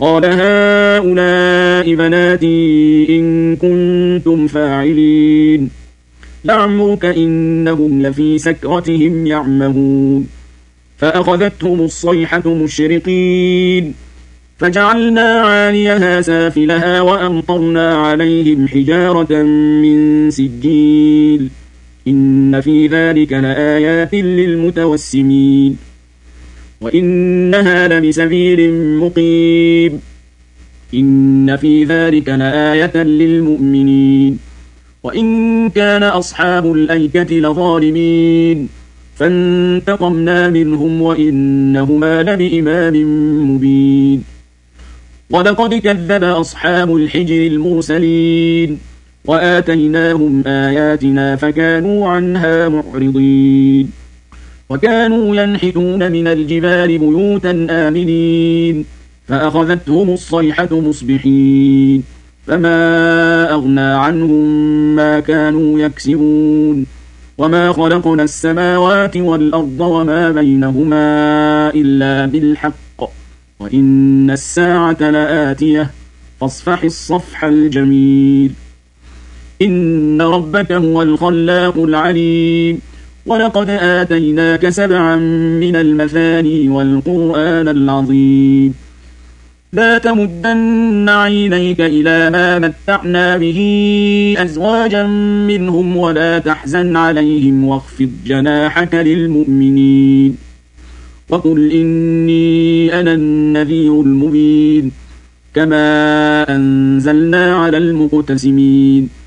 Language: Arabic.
قال هؤلاء بناتي إن كنتم فاعلين لعمرك إنهم لفي سكرتهم يعمهون فأخذتهم الصيحة مشرقين فجعلنا عاليها سافلها وأمطرنا عليهم حجارة من سجيل إن في ذلك لآيات للمتوسمين وإنها لبسبيل مقيم إن في ذلك لآية للمؤمنين وإن كان أصحاب الأيكة لظالمين فانتقمنا منهم وإنهما لبإمام مبين ولقد كذب أصحاب الحجر المرسلين وآتيناهم آياتنا فكانوا عنها معرضين وكانوا ينحتون من الجبال بيوتا آمنين فأخذتهم الصيحة مصبحين فما أغنى عنهم ما كانوا يكسبون وما خلقنا السماوات والأرض وما بينهما إلا بالحق وإن الساعة لآتية فاصفح الصفح الجميل إن ربك هو الخلاق العليم ولقد آتيناك 7 من المثاني والقرآن العظيم لا تمدن عينيك إلى ما متعنا به أزواجا منهم ولا تحزن عليهم واخفض جناحك للمؤمنين وقل إني أنا النذير المبين كما أنزلنا على المقتسمين